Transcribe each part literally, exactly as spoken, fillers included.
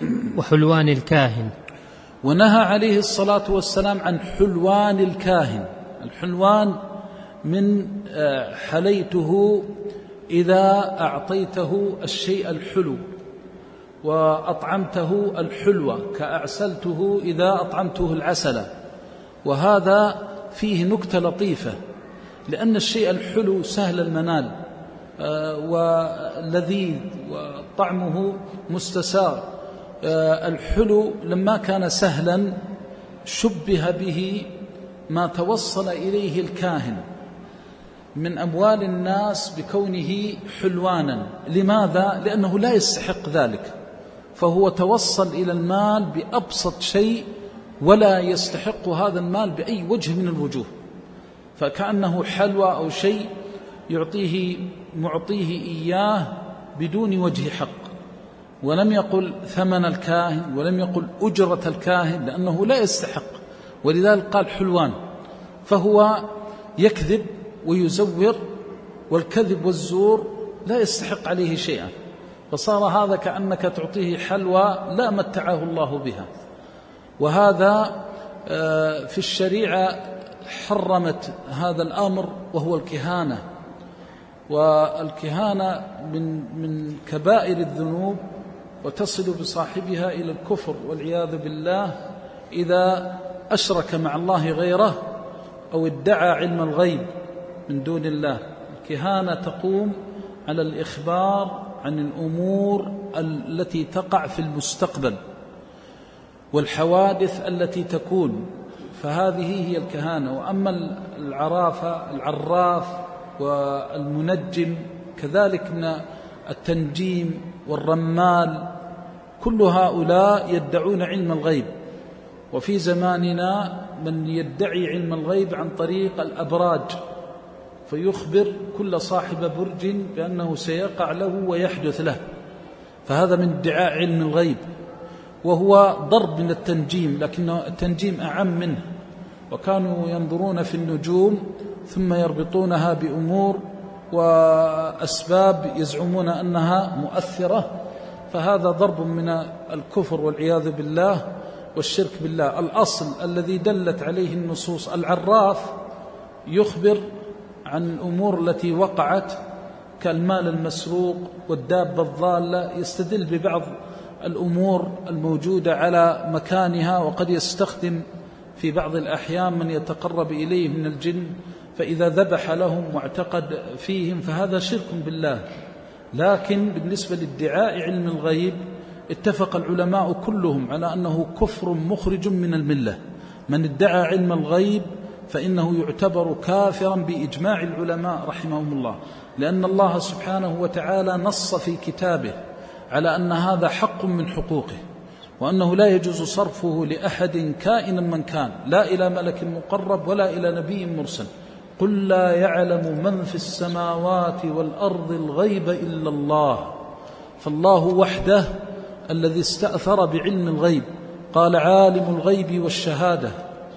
وحلوان الكاهن. ونهى عليه الصلاة والسلام عن حلوان الكاهن. الحلوان من حليته إذا أعطيته الشيء الحلو وأطعمته الحلوة، كأعسلته إذا أطعمته العسل. وهذا فيه نكتة لطيفة، لأن الشيء الحلو سهل المنال ولذيذ وطعمه مستساغ. الحلو لما كان سهلا شبه به ما توصل إليه الكاهن من أموال الناس بكونه حلوانا. لماذا؟ لأنه لا يستحق ذلك، فهو توصل إلى المال بأبسط شيء ولا يستحق هذا المال بأي وجه من الوجوه، فكأنه حلوى أو شيء يعطيه معطيه إياه بدون وجه حق. ولم يقل ثمن الكاهن ولم يقل أجرة الكاهن لأنه لا يستحق، ولذلك قال حلوان. فهو يكذب ويزور، والكذب والزور لا يستحق عليه شيئا، فصار هذا كأنك تعطيه حلوى لا متعه الله بها. وهذا في الشريعة حرمت هذا الأمر، وهو الكهانة. والكهانة من من كبائر الذنوب، وتصل بصاحبها إلى الكفر والعياذ بالله إذا أشرك مع الله غيره أو ادعى علم الغيب من دون الله. الكهانة تقوم على الإخبار عن الأمور التي تقع في المستقبل والحوادث التي تكون، فهذه هي الكهانة. وأما العرافة العراف والمنجم كذلك من التنجيم والرمال، كل هؤلاء يدعون علم الغيب. وفي زماننا من يدعي علم الغيب عن طريق الأبراج، فيخبر كل صاحب برج بأنه سيقع له ويحدث له، فهذا من ادعاء علم الغيب، وهو ضرب من التنجيم، لكن التنجيم أعم منه. وكانوا ينظرون في النجوم ثم يربطونها بأمور وأسباب يزعمون أنها مؤثرة، فهذا ضرب من الكفر والعياذ بالله والشرك بالله. الأصل الذي دلت عليه النصوص، العراف يخبر عن الأمور التي وقعت كالمال المسروق والدابة الضالة، يستدل ببعض الأمور الموجودة على مكانها، وقد يستخدم في بعض الأحيان من يتقرب إليه من الجن، فإذا ذبح لهم واعتقد فيهم فهذا شرك بالله. لكن بالنسبة لادعاء علم الغيب اتفق العلماء كلهم على أنه كفر مخرج من الملة. من ادعى علم الغيب فإنه يعتبر كافرا بإجماع العلماء رحمهم الله، لأن الله سبحانه وتعالى نص في كتابه على أن هذا حق من حقوقه، وأنه لا يجوز صرفه لأحد كائنا من كان، لا إلى ملك مقرب ولا إلى نبي مرسل. قل لا يعلم من في السماوات والأرض الغيب إلا الله. فالله وحده الذي استأثر بعلم الغيب، قال عالم الغيب والشهادة.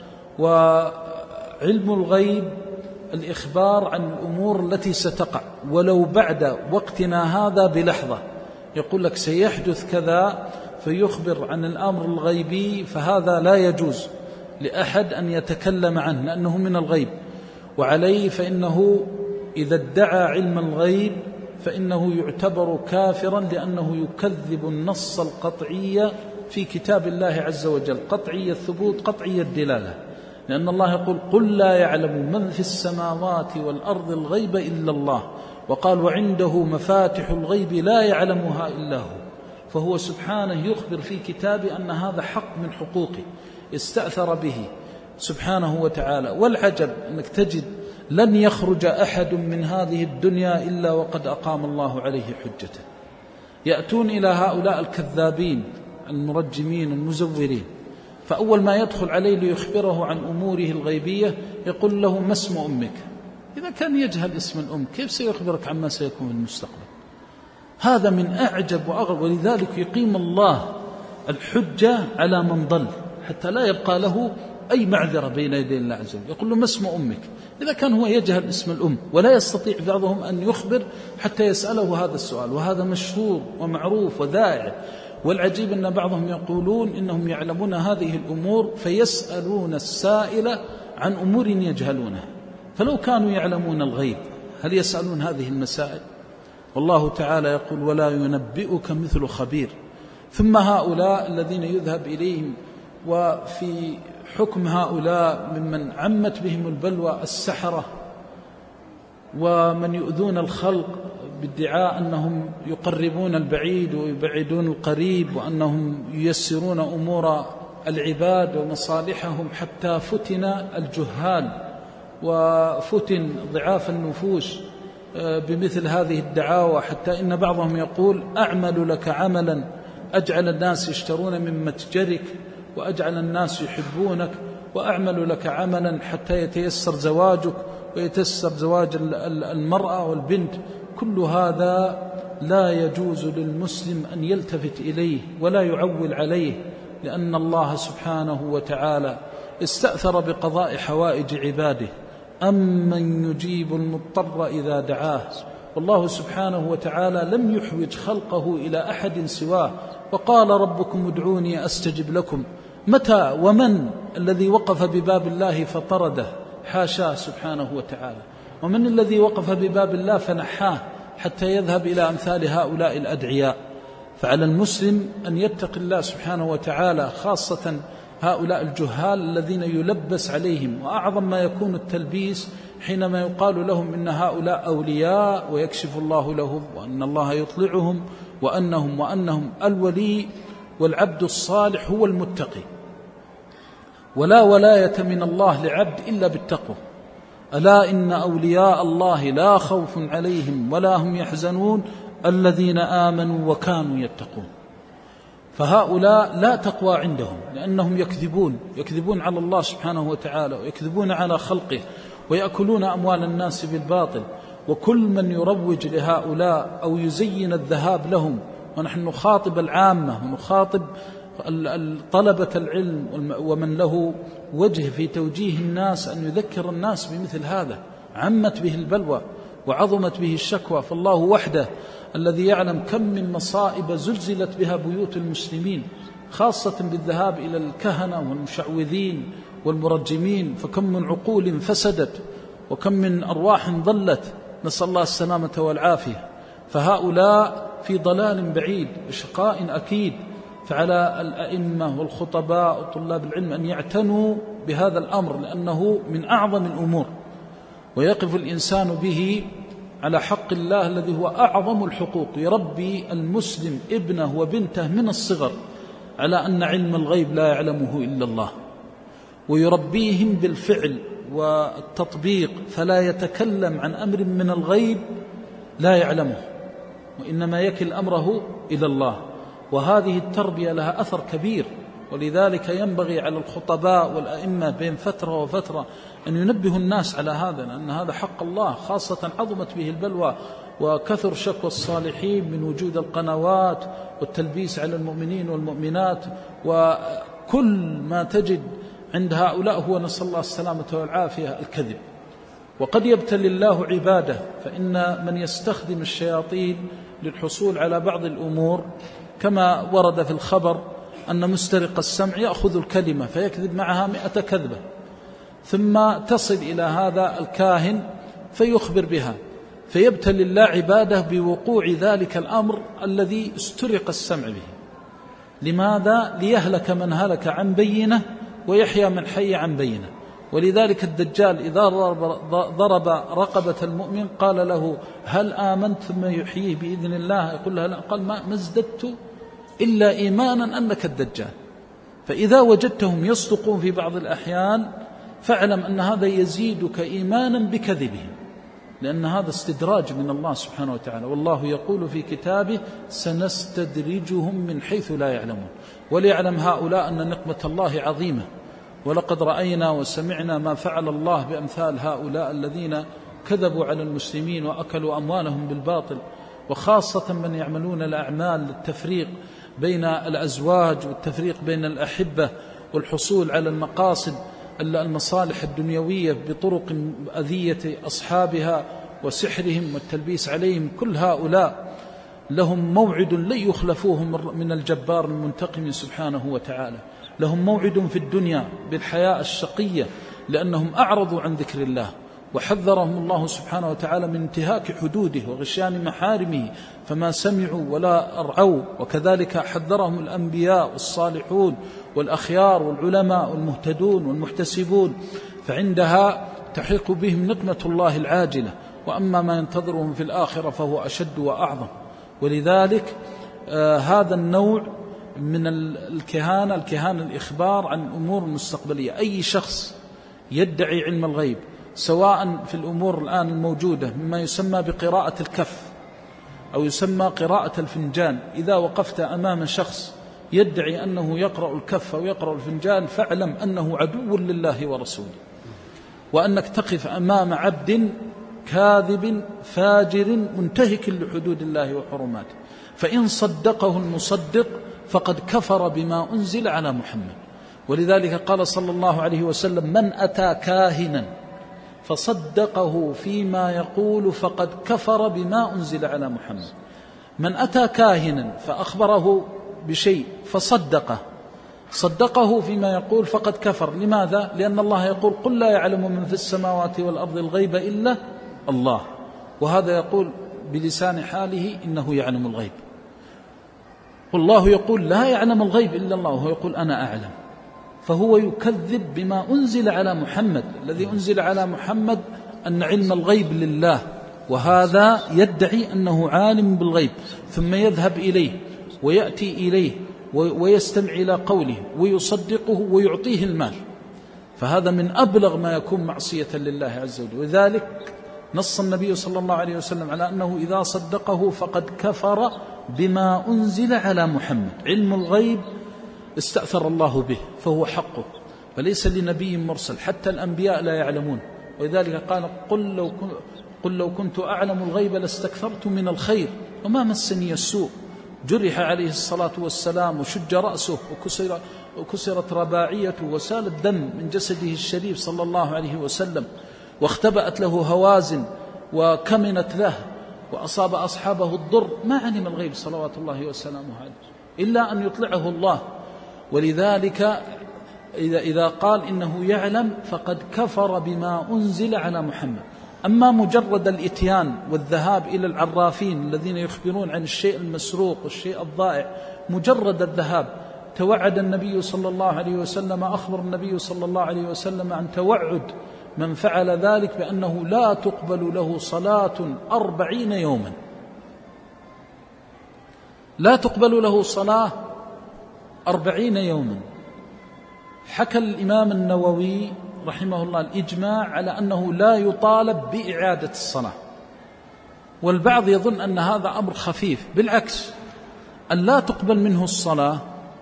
وعلم الغيب الإخبار عن الأمور التي ستقع ولو بعد وقتنا هذا بلحظة، يقول لك سيحدث كذا فيخبر عن الأمر الغيبي، فهذا لا يجوز لأحد أن يتكلم عنه لأنه من الغيب. وعليه فإنه إذا ادعى علم الغيب فإنه يعتبر كافرا، لأنه يكذب النص القطعي في كتاب الله عز وجل، قطعي الثبوت قطعي الدلالة، لأن الله يقول قل لا يعلم من في السماوات والأرض الغيب إلا الله، وقال وعنده مفاتح الغيب لا يعلمها إلا هو. فهو سبحانه يخبر في كتابه أن هذا حق من حقوقه استأثر به سبحانه وتعالى. والعجب أنك تجد لن يخرج أحد من هذه الدنيا إلا وقد أقام الله عليه حجته. يأتون إلى هؤلاء الكذابين المرجمين المزورين، فأول ما يدخل عليه ليخبره عن أموره الغيبية يقول له ما اسم أمك؟ إذا كان يجهل اسم الأم كيف سيخبرك عما سيكون في المستقبل؟ هذا من أعجب وأغرب. ولذلك يقيم الله الحجة على من ضل حتى لا يبقى له أي معذرة بين يدي الله عز وجل. يقول له ما اسم أمك؟ إذا كان هو يجهل اسم الأم ولا يستطيع بعضهم أن يخبر حتى يسأله هذا السؤال، وهذا مشهور ومعروف وذائع. والعجيب أن بعضهم يقولون إنهم يعلمون هذه الأمور فيسألون السائل عن أمور يجهلونها. فلو كانوا يعلمون الغيب هل يسألون هذه المسائل؟ والله تعالى يقول ولا ينبئك مثل خبير. ثم هؤلاء الذين يذهب إليهم، وفي حكم هؤلاء ممن عمت بهم البلوى السحرة ومن يؤذون الخلق بادعاء أنهم يقربون البعيد ويبعدون القريب وأنهم ييسرون أمور العباد ومصالحهم، حتى فتن الجهال وفتن ضعاف النفوس بمثل هذه الدعاوى، حتى إن بعضهم يقول أعمل لك عملا أجعل الناس يشترون من متجرك وأجعل الناس يحبونك، وأعمل لك عملا حتى يتيسر زواجك ويتيسر زواج المرأة والبنت. كل هذا لا يجوز للمسلم أن يلتفت إليه ولا يعول عليه، لأن الله سبحانه وتعالى استأثر بقضاء حوائج عباده. أمن يجيب المضطر إذا دعاه. والله سبحانه وتعالى لم يحوج خلقه إلى أحد سواه، وقال ربكم ادعوني أستجب لكم. متى ومن الذي وقف بباب الله فطرده؟ حاشاه سبحانه وتعالى. ومن الذي وقف بباب الله فنحاه حتى يذهب إلى أمثال هؤلاء الأدعياء؟ فعلى المسلم أن يتقي الله سبحانه وتعالى، خاصة هؤلاء الجهال الذين يلبس عليهم. وأعظم ما يكون التلبيس حينما يقال لهم إن هؤلاء أولياء ويكشف الله لهم وأن الله يطلعهم وأنهم وأنهم الولي والعبد الصالح هو المتقي، ولا ولاية من الله لعبد إلا بالتقوى. ألا إن أولياء الله لا خوف عليهم ولا هم يحزنون الذين آمنوا وكانوا يتقون. فهؤلاء لا تقوى عندهم، لأنهم يكذبون يكذبون على الله سبحانه وتعالى ويكذبون على خلقه ويأكلون أموال الناس بالباطل. وكل من يروج لهؤلاء أو يزين الذهاب لهم، ونحن نخاطب العامة ونخاطب طلبة العلم ومن له وجه في توجيه الناس، أن يذكر الناس بمثل هذا. عمت به البلوى وعظمت به الشكوى، فالله وحده الذي يعلم كم من مصائب زلزلت بها بيوت المسلمين، خاصة بالذهاب إلى الكهنة والمشعوذين والمرجمين. فكم من عقول فسدت وكم من أرواح ضلت، نسأل الله السلامة والعافية. فهؤلاء في ضلال بعيد وشقاء أكيد. فعلى الأئمة والخطباء وطلاب العلم أن يعتنوا بهذا الأمر، لأنه من أعظم الأمور، ويقف الإنسان به على حق الله الذي هو أعظم الحقوق. يربي المسلم ابنه وبنته من الصغر على أن علم الغيب لا يعلمه إلا الله، ويربيهم بالفعل والتطبيق، فلا يتكلم عن أمر من الغيب لا يعلمه، وإنما يكل أمره إلى الله. وهذه التربية لها أثر كبير، ولذلك ينبغي على الخطباء والأئمة بين فترة وفترة أن ينبهوا الناس على هذا، لأن هذا حق الله، خاصة عظمت به البلوى وكثر شكوى الصالحين من وجود القنوات والتلبيس على المؤمنين والمؤمنات. وكل ما تجد عند هؤلاء هو، نسأل الله السلامة والعافية، الكذب. وقد يبتلي الله عباده، فإن من يستخدم الشياطين للحصول على بعض الأمور، كما ورد في الخبر أن مسترق السمع يأخذ الكلمة فيكذب معها مئة كذبة، ثم تصل إلى هذا الكاهن فيخبر بها، فيبتلي الله عباده بوقوع ذلك الأمر الذي استرق السمع به. لماذا؟ ليهلك من هلك عن بينه ويحيى من حي عن بينه. ولذلك الدجال إذا ضرب رقبة المؤمن قال له هل آمنت، ثم يحييه بإذن الله، يقول له لا، قال ما ازددت إلا إيمانا أنك الدجال. فإذا وجدتهم يصدقون في بعض الأحيان فاعلم أن هذا يزيدك إيمانا بكذبهم، لأن هذا استدراج من الله سبحانه وتعالى. والله يقول في كتابه سنستدرجهم من حيث لا يعلمون. وليعلم هؤلاء أن نقمة الله عظيمة، ولقد رأينا وسمعنا ما فعل الله بأمثال هؤلاء الذين كذبوا على المسلمين وأكلوا أموالهم بالباطل، وخاصة من يعملون الأعمال للتفريق بين الأزواج والتفريق بين الأحبة والحصول على المقاصد المصالح الدنيوية بطرق أذية أصحابها وسحرهم والتلبيس عليهم. كل هؤلاء لهم موعد لن يخلفوه من الجبار المنتقم سبحانه وتعالى. لهم موعد في الدنيا بالحياة الشقية لأنهم أعرضوا عن ذكر الله، وحذرهم الله سبحانه وتعالى من انتهاك حدوده وغشيان محارمه فما سمعوا ولا أرعوا. وكذلك حذرهم الأنبياء والصالحون والأخيار والعلماء والمهتدون والمحتسبون، فعندها تحيق بهم نقمة الله العاجلة، وأما ما ينتظرهم في الآخرة فهو أشد وأعظم. ولذلك آه هذا النوع من الكهانة، الكهانة الإخبار عن الأمور المستقبلية. أي شخص يدعي علم الغيب سواء في الأمور الآن الموجودة مما يسمى بقراءة الكف أو يسمى قراءة الفنجان، إذا وقفت أمام شخص يدعي أنه يقرأ الكف أو يقرأ الفنجان فاعلم أنه عدو لله ورسوله، وأنك تقف أمام عبد كاذب فاجر منتهك لحدود الله وحرماته، فإن صدقه المصدق فقد كفر بما أنزل على محمد. ولذلك قال صلى الله عليه وسلم: من أتى كاهنا فصدقه فيما يقول فقد كفر بما أنزل على محمد. من أتى كاهنا فأخبره بشيء فصدقه صدقه فيما يقول فقد كفر. لماذا؟ لأن الله يقول: قل لا يعلم من في السماوات والأرض الغيب إلا الله، وهذا يقول بلسان حاله إنه يعلم الغيب، والله يقول لا يعلم الغيب إلا الله، وهو يقول أنا أعلم. فهو يكذب بما أنزل على محمد. الذي أنزل على محمد أن علم الغيب لله، وهذا يدعي أنه عالم بالغيب، ثم يذهب إليه ويأتي إليه ويستمع إلى قوله ويصدقه ويعطيه المال، فهذا من أبلغ ما يكون معصية لله عز وجل. وذلك نص النبي صلى الله عليه وسلم على أنه إذا صدقه فقد كفر بما أنزل على محمد. علم الغيب استأثر الله به فهو حقه، فليس لنبي مرسل، حتى الأنبياء لا يعلمون. ولذلك قال: قل لو, قل لو كنت أعلم الغيب لاستكثرت من الخير وما مسني السوء. جرح عليه الصلاة والسلام وشج رأسه وكسر وكسرت رباعيته وسال الدم من جسده الشريف صلى الله عليه وسلم، واختبأت له هوازن وكمنت له، وأصاب أصحابه الضر. ما علم الغيب صلوات الله وسلامه عليه إلا أن يطلعه الله. ولذلك إذا, إذا قال إنه يعلم فقد كفر بما أنزل على محمد. أما مجرد الإتيان والذهاب إلى العرافين الذين يخبرون عن الشيء المسروق والشيء الضائع، مجرد الذهاب، توعد النبي صلى الله عليه وسلم، أخبر النبي صلى الله عليه وسلم عن توعد من فعل ذلك بأنه لا تقبل له صلاة أربعين يوما، لا تقبل له صلاة أربعين يوما. حكى الإمام النووي رحمه الله الإجماع على أنه لا يطالب بإعادة الصلاة، والبعض يظن أن هذا أمر خفيف. بالعكس، أن لا تقبل منه الصلاة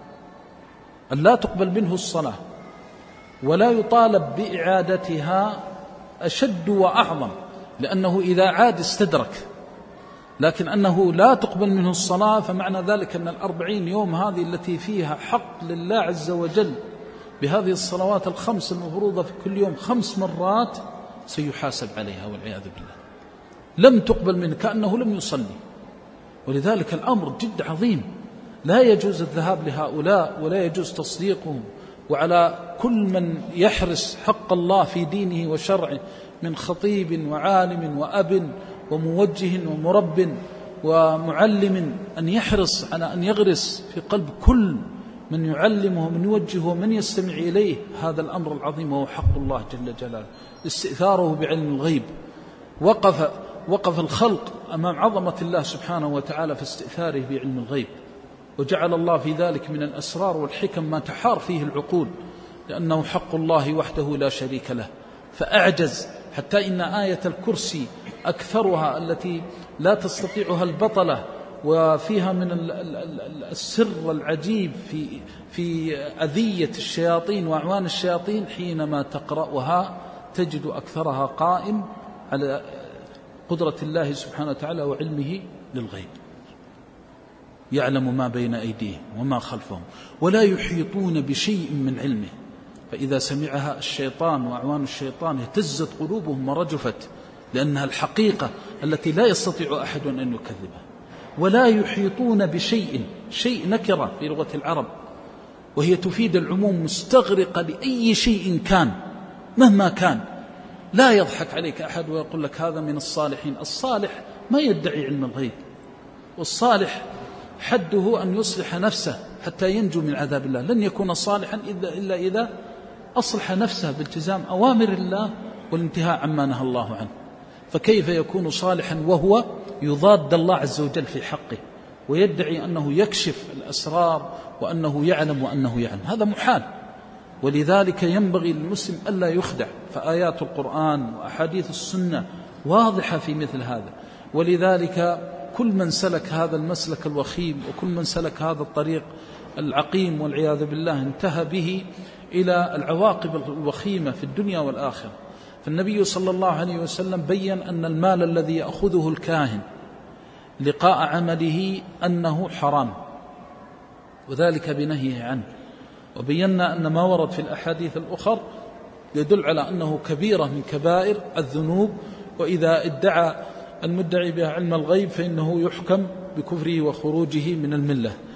أن لا تقبل منه الصلاة ولا يطالب بإعادتها أشد وأعظم، لأنه إذا عاد استدرك. لكن أنه لا تقبل منه الصلاة فمعنى ذلك أن الأربعين يوم هذه التي فيها حق لله عز وجل بهذه الصلوات الخمس المفروضة في كل يوم خمس مرات سيحاسب عليها والعياذ بالله، لم تقبل منه كأنه لم يصلي. ولذلك الأمر جد عظيم، لا يجوز الذهاب لهؤلاء ولا يجوز تصديقهم. وعلى كل من يحرس حق الله في دينه وشرعه من خطيب وعالم وأب وموجه ومرب ومعلم أن يحرص على أن يغرس في قلب كل من يعلمه ومن يوجهه ومن يستمع إليه هذا الأمر العظيم، وهو حق الله جل جلاله، استئثاره بعلم الغيب. وقف وقف الخلق أمام عظمة الله سبحانه وتعالى في استئثاره بعلم الغيب، وجعل الله في ذلك من الأسرار والحكم ما تحار فيه العقول، لأنه حق الله وحده لا شريك له. فأعجز حتى إن آية الكرسي أكثرها التي لا تستطيعها البطلة، وفيها من السر العجيب في في أذية الشياطين وأعوان الشياطين، حينما تقرأها تجد أكثرها قائم على قدرة الله سبحانه وتعالى وعلمه للغيب. يعلم ما بين أيديهم وما خلفهم ولا يحيطون بشيء من علمه. فإذا سمعها الشيطان وأعوان الشيطان اهتزت قلوبهم ورجفت، لأنها الحقيقة التي لا يستطيع أحد أن يكذبها. ولا يحيطون بشيء. شيء نكرة في لغة العرب، وهي تفيد العموم، مستغرقة لأي شيء كان مهما كان. لا يضحك عليك أحد ويقول لك هذا من الصالحين. الصالح ما يدعي علم الغيب، والصالح حده أن يصلح نفسه حتى ينجو من عذاب الله. لن يكون صالحا إلا إذا أصلح نفسه بالتزام أوامر الله والانتهاء عما نهى الله عنه. فكيف يكون صالحا وهو يضاد الله عز وجل في حقه ويدعي أنه يكشف الأسرار وأنه يعلم وأنه يعلم؟ هذا محال. ولذلك ينبغي للمسلم ألا يخدع، فآيات القرآن وأحاديث السنة واضحة في مثل هذا. ولذلك كل من سلك هذا المسلك الوخيم وكل من سلك هذا الطريق العقيم والعياذ بالله انتهى به إلى العواقب الوخيمة في الدنيا والآخرة. فالنبي صلى الله عليه وسلم بيّن أن المال الذي يأخذه الكاهن لقاء عمله أنه حرام، وذلك بنهيه عنه. وبينا أن ما ورد في الأحاديث الأخر يدل على أنه كبيرة من كبائر الذنوب، وإذا ادعى المدعي بها علم الغيب فإنه يحكم بكفره وخروجه من الملة.